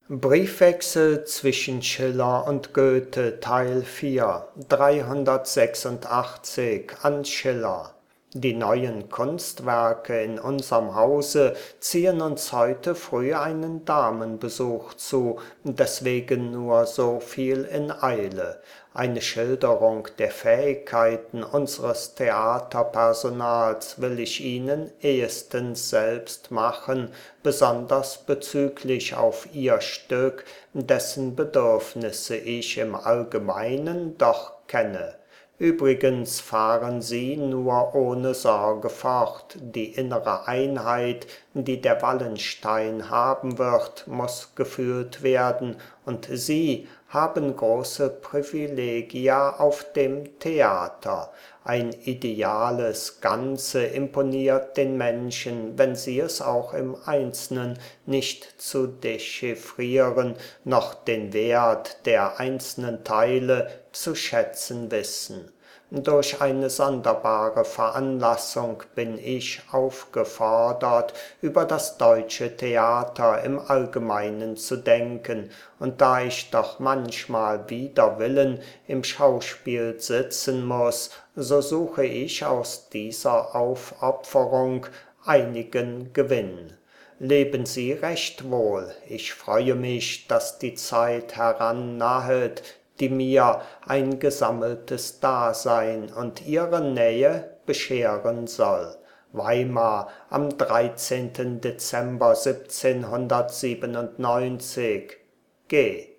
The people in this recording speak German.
Briefwechsel zwischen Schiller und Goethe Teil 4 386 an Schiller. Die neuen Kunstwerke in unserem Hause ziehen uns heute früh einen Damenbesuch zu, deswegen nur so viel in Eile. Eine Schilderung der Fähigkeiten unseres Theaterpersonals will ich Ihnen ehestens selbst machen, besonders bezüglich auf Ihr Stück, dessen Bedürfnisse ich im Allgemeinen doch kenne. Übrigens fahren Sie nur ohne Sorge fort, die innere Einheit, die der Wallenstein haben wird, muss gefühlt werden, und Sie haben große Privilegia auf dem Theater. Ein ideales Ganze imponiert den Menschen, wenn sie es auch im Einzelnen nicht zu dechiffrieren, noch den Wert der einzelnen Teile zu schätzen wissen. Durch eine sonderbare Veranlassung bin ich aufgefordert, über das deutsche Theater im Allgemeinen zu denken, und da ich doch manchmal wider Willen im Schauspiel sitzen muß, so suche ich aus dieser Aufopferung einigen Gewinn. Leben Sie recht wohl, ich freue mich, dass die Zeit herannahet, die mir ein gesammeltes Dasein und Ihre Nähe bescheren soll. Weimar am 13. Dezember 1797. G.